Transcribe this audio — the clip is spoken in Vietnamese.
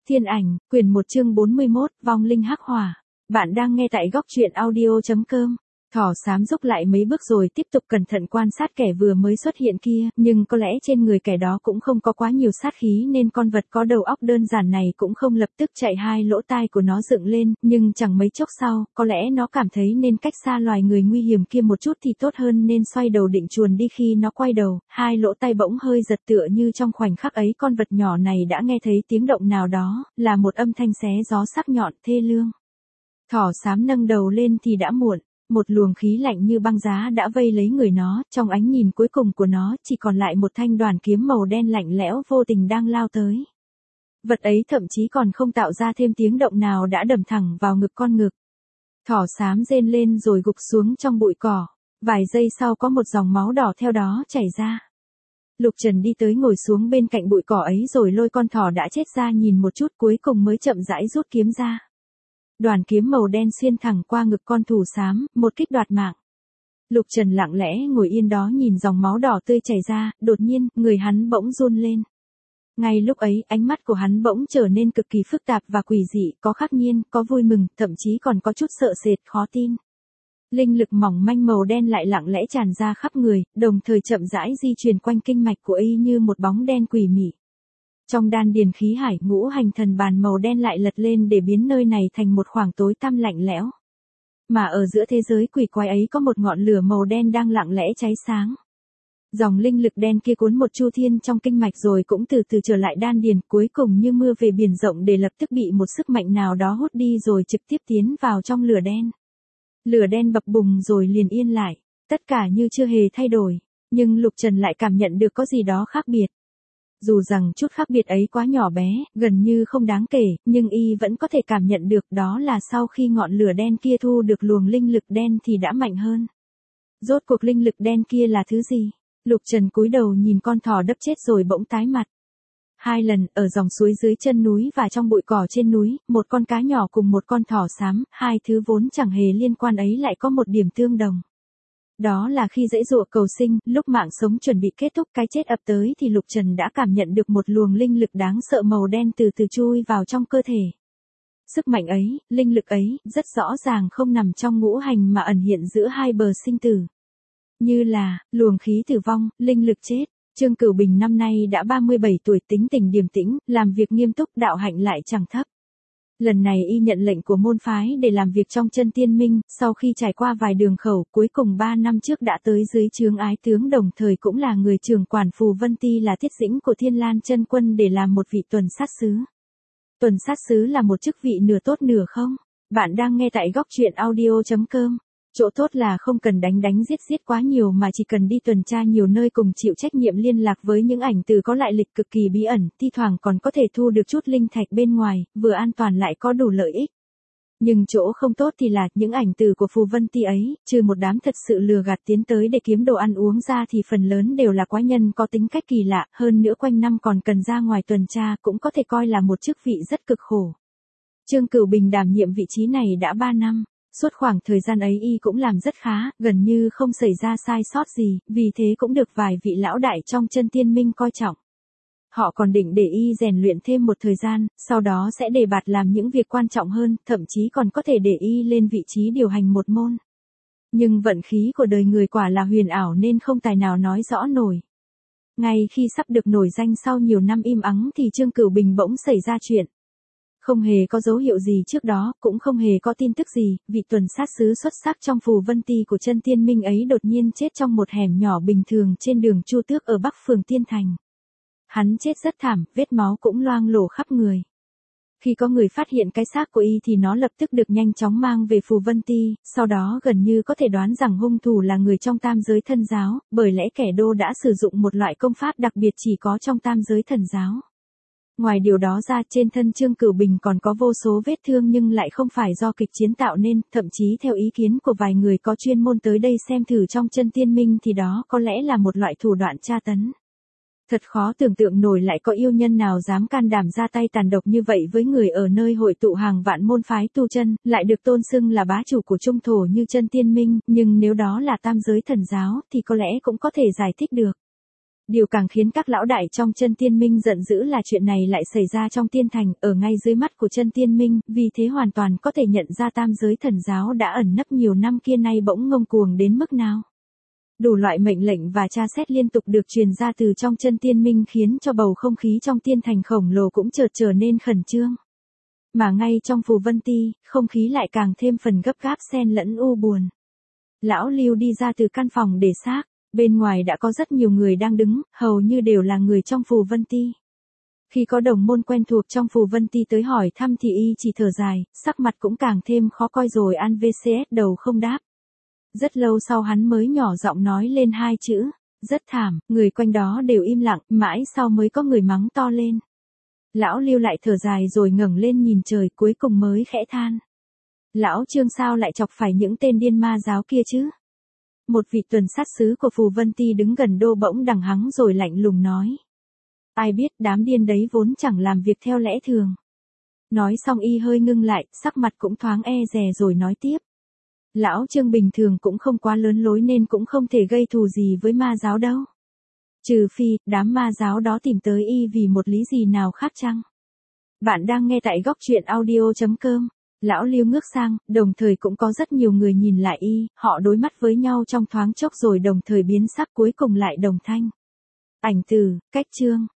Thiên ảnh, quyển 1 chương 41, vong linh hắc hỏa. Bạn đang nghe tại góc truyện audio.com. Thỏ xám rúc lại mấy bước rồi tiếp tục cẩn thận quan sát kẻ vừa mới xuất hiện kia, nhưng có lẽ trên người kẻ đó cũng không có quá nhiều sát khí nên con vật có đầu óc đơn giản này cũng không lập tức chạy, hai lỗ tai của nó dựng lên, nhưng chẳng mấy chốc sau, có lẽ nó cảm thấy nên cách xa loài người nguy hiểm kia một chút thì tốt hơn nên xoay đầu định chuồn đi. Khi nó quay đầu, hai lỗ tai bỗng hơi giật, tựa như trong khoảnh khắc ấy con vật nhỏ này đã nghe thấy tiếng động nào đó, là một âm thanh xé gió sắc nhọn thê lương. Thỏ xám nâng đầu lên thì đã muộn. Một luồng khí lạnh như băng giá đã vây lấy người nó, trong ánh nhìn cuối cùng của nó chỉ còn lại một thanh đoàn kiếm màu đen lạnh lẽo vô tình đang lao tới. Vật ấy thậm chí còn không tạo ra thêm tiếng động nào đã đâm thẳng vào ngực con ngực. Thỏ xám rên lên rồi gục xuống trong bụi cỏ, vài giây sau có một dòng máu đỏ theo đó chảy ra. Lục Trần đi tới ngồi xuống bên cạnh bụi cỏ ấy rồi lôi con thỏ đã chết ra nhìn một chút, cuối cùng mới chậm rãi rút kiếm ra. Đoàn kiếm màu đen xuyên thẳng qua ngực con thù xám, một kích đoạt mạng. Lục Trần lặng lẽ ngồi yên đó nhìn dòng máu đỏ tươi chảy ra, đột nhiên, người hắn bỗng run lên. Ngay lúc ấy, ánh mắt của hắn bỗng trở nên cực kỳ phức tạp và quỷ dị, có ngạc nhiên, có vui mừng, thậm chí còn có chút sợ sệt, khó tin. Linh lực mỏng manh màu đen lại lặng lẽ tràn ra khắp người, đồng thời chậm rãi di chuyển quanh kinh mạch của y như một bóng đen quỷ mị. Trong đan điền khí hải, ngũ hành thần bàn màu đen lại lật lên để biến nơi này thành một khoảng tối tăm lạnh lẽo. Mà ở giữa thế giới quỷ quái ấy có một ngọn lửa màu đen đang lặng lẽ cháy sáng. Dòng linh lực đen kia cuốn một chu thiên trong kinh mạch rồi cũng từ từ trở lại đan điền, cuối cùng như mưa về biển rộng để lập tức bị một sức mạnh nào đó hút đi rồi trực tiếp tiến vào trong lửa đen. Lửa đen bập bùng rồi liền yên lại, tất cả như chưa hề thay đổi, nhưng Lục Trần lại cảm nhận được có gì đó khác biệt. Dù rằng chút khác biệt ấy quá nhỏ bé, gần như không đáng kể, nhưng y vẫn có thể cảm nhận được đó là sau khi ngọn lửa đen kia thu được luồng linh lực đen thì đã mạnh hơn. Rốt cuộc linh lực đen kia là thứ gì? Lục Trần cúi đầu nhìn con thỏ đấp chết rồi bỗng tái mặt. Hai lần, ở dòng suối dưới chân núi và trong bụi cỏ trên núi, một con cá nhỏ cùng một con thỏ xám, hai thứ vốn chẳng hề liên quan ấy lại có một điểm tương đồng. Đó là khi giãy giụa cầu sinh, lúc mạng sống chuẩn bị kết thúc, cái chết ập tới thì Lục Trần đã cảm nhận được một luồng linh lực đáng sợ màu đen từ từ chui vào trong cơ thể. Sức mạnh ấy, linh lực ấy, rất rõ ràng không nằm trong ngũ hành mà ẩn hiện giữa hai bờ sinh tử. Như là, luồng khí tử vong, linh lực chết. Trương Cửu Bình năm nay đã 37 tuổi, tính tình điềm tĩnh, làm việc nghiêm túc, đạo hạnh lại chẳng thấp. Lần này y nhận lệnh của môn phái để làm việc trong Chân Tiên Minh, sau khi trải qua vài đường khẩu, cuối cùng 3 năm trước đã tới dưới trướng Ái Tướng, đồng thời cũng là người trưởng quản Phù Vân Ti là Thiết Dĩnh của Thiên Lan Chân Quân để làm một vị tuần sát sứ. Tuần sát sứ là một chức vị nửa tốt nửa không. Bạn đang nghe tại góc truyện audio.com. Chỗ tốt là không cần đánh giết quá nhiều mà chỉ cần đi tuần tra nhiều nơi cùng chịu trách nhiệm liên lạc với những ảnh từ có lại lịch cực kỳ bí ẩn, thi thoảng còn có thể thu được chút linh thạch bên ngoài, vừa an toàn lại có đủ lợi ích. Nhưng chỗ không tốt thì là những ảnh từ của Phù Vân Ti ấy, trừ một đám thật sự lừa gạt tiến tới để kiếm đồ ăn uống ra thì phần lớn đều là quái nhân có tính cách kỳ lạ, hơn nữa quanh năm còn cần ra ngoài tuần tra, cũng có thể coi là một chức vị rất cực khổ. Trương Cửu Bình đảm nhiệm vị trí này đã 3 năm. Suốt khoảng thời gian ấy y cũng làm rất khá, gần như không xảy ra sai sót gì, vì thế cũng được vài vị lão đại trong Chân Tiên Minh coi trọng. Họ còn định để y rèn luyện thêm một thời gian, sau đó sẽ đề bạt làm những việc quan trọng hơn, thậm chí còn có thể để y lên vị trí điều hành một môn. Nhưng vận khí của đời người quả là huyền ảo nên không tài nào nói rõ nổi. Ngay khi sắp được nổi danh sau nhiều năm im ắng thì Trương Cửu Bình bỗng xảy ra chuyện. Không hề có dấu hiệu gì trước đó, cũng không hề có tin tức gì, vị tuần sát sứ xuất sắc trong Phù Vân Ti của Chân Tiên Minh ấy đột nhiên chết trong một hẻm nhỏ bình thường trên đường Chu Tước ở Bắc phường Tiên Thành. Hắn chết rất thảm, vết máu cũng loang lổ khắp người. Khi có người phát hiện cái xác của y thì nó lập tức được nhanh chóng mang về Phù Vân Ti, sau đó gần như có thể đoán rằng hung thủ là người trong tam giới thần giáo, bởi lẽ kẻ đô đã sử dụng một loại công pháp đặc biệt chỉ có trong tam giới thần giáo. Ngoài điều đó ra, trên thân Trương Cửu Bình còn có vô số vết thương nhưng lại không phải do kịch chiến tạo nên, thậm chí theo ý kiến của vài người có chuyên môn tới đây xem thử trong Chân Tiên Minh thì đó có lẽ là một loại thủ đoạn tra tấn. Thật khó tưởng tượng nổi lại có yêu nhân nào dám can đảm ra tay tàn độc như vậy với người ở nơi hội tụ hàng vạn môn phái tu chân, lại được tôn xưng là bá chủ của trung thổ như Chân Tiên Minh, nhưng nếu đó là tam giới thần giáo thì có lẽ cũng có thể giải thích được. Điều càng khiến các lão đại trong Chân Tiên Minh giận dữ là chuyện này lại xảy ra trong tiên thành, ở ngay dưới mắt của Chân Tiên Minh, vì thế hoàn toàn có thể nhận ra tam giới thần giáo đã ẩn nấp nhiều năm kia nay bỗng ngông cuồng đến mức nào. Đủ loại mệnh lệnh và tra xét liên tục được truyền ra từ trong Chân Tiên Minh khiến cho bầu không khí trong tiên thành khổng lồ cũng chợt trở nên khẩn trương. Mà ngay trong Phù Vân Ti, không khí lại càng thêm phần gấp gáp xen lẫn u buồn. Lão Lưu đi ra từ căn phòng để xác, bên ngoài đã có rất nhiều người đang đứng, hầu như đều là người trong Phù Vân Ti. Khi có đồng môn quen thuộc trong Phù Vân Ti tới hỏi thăm thì y chỉ thở dài, sắc mặt cũng càng thêm khó coi rồi ăn VCS đầu không đáp. Rất lâu sau hắn mới nhỏ giọng nói lên hai chữ, rất thảm, người quanh đó đều im lặng, mãi sau mới có người mắng to lên. Lão Lưu lại thở dài rồi ngẩng lên nhìn trời cuối cùng mới khẽ than. Lão Trương sao lại chọc phải những tên điên ma giáo kia chứ? Một vị tuần sát sứ của Phù Vân Ti đứng gần đô bỗng đằng hắng rồi lạnh lùng nói. Ai biết đám điên đấy vốn chẳng làm việc theo lẽ thường. Nói xong y hơi ngưng lại, sắc mặt cũng thoáng e dè rồi nói tiếp. Lão Trương bình thường cũng không quá lớn lối nên cũng không thể gây thù gì với ma giáo đâu. Trừ phi, đám ma giáo đó tìm tới y vì một lý gì nào khác chăng? Bạn đang nghe tại góc truyện audio.com. Lão Lưu ngước sang, đồng thời cũng có rất nhiều người nhìn lại y, họ đối mắt với nhau trong thoáng chốc rồi đồng thời biến sắc cuối cùng lại đồng thanh. Ảnh từ, cách chương.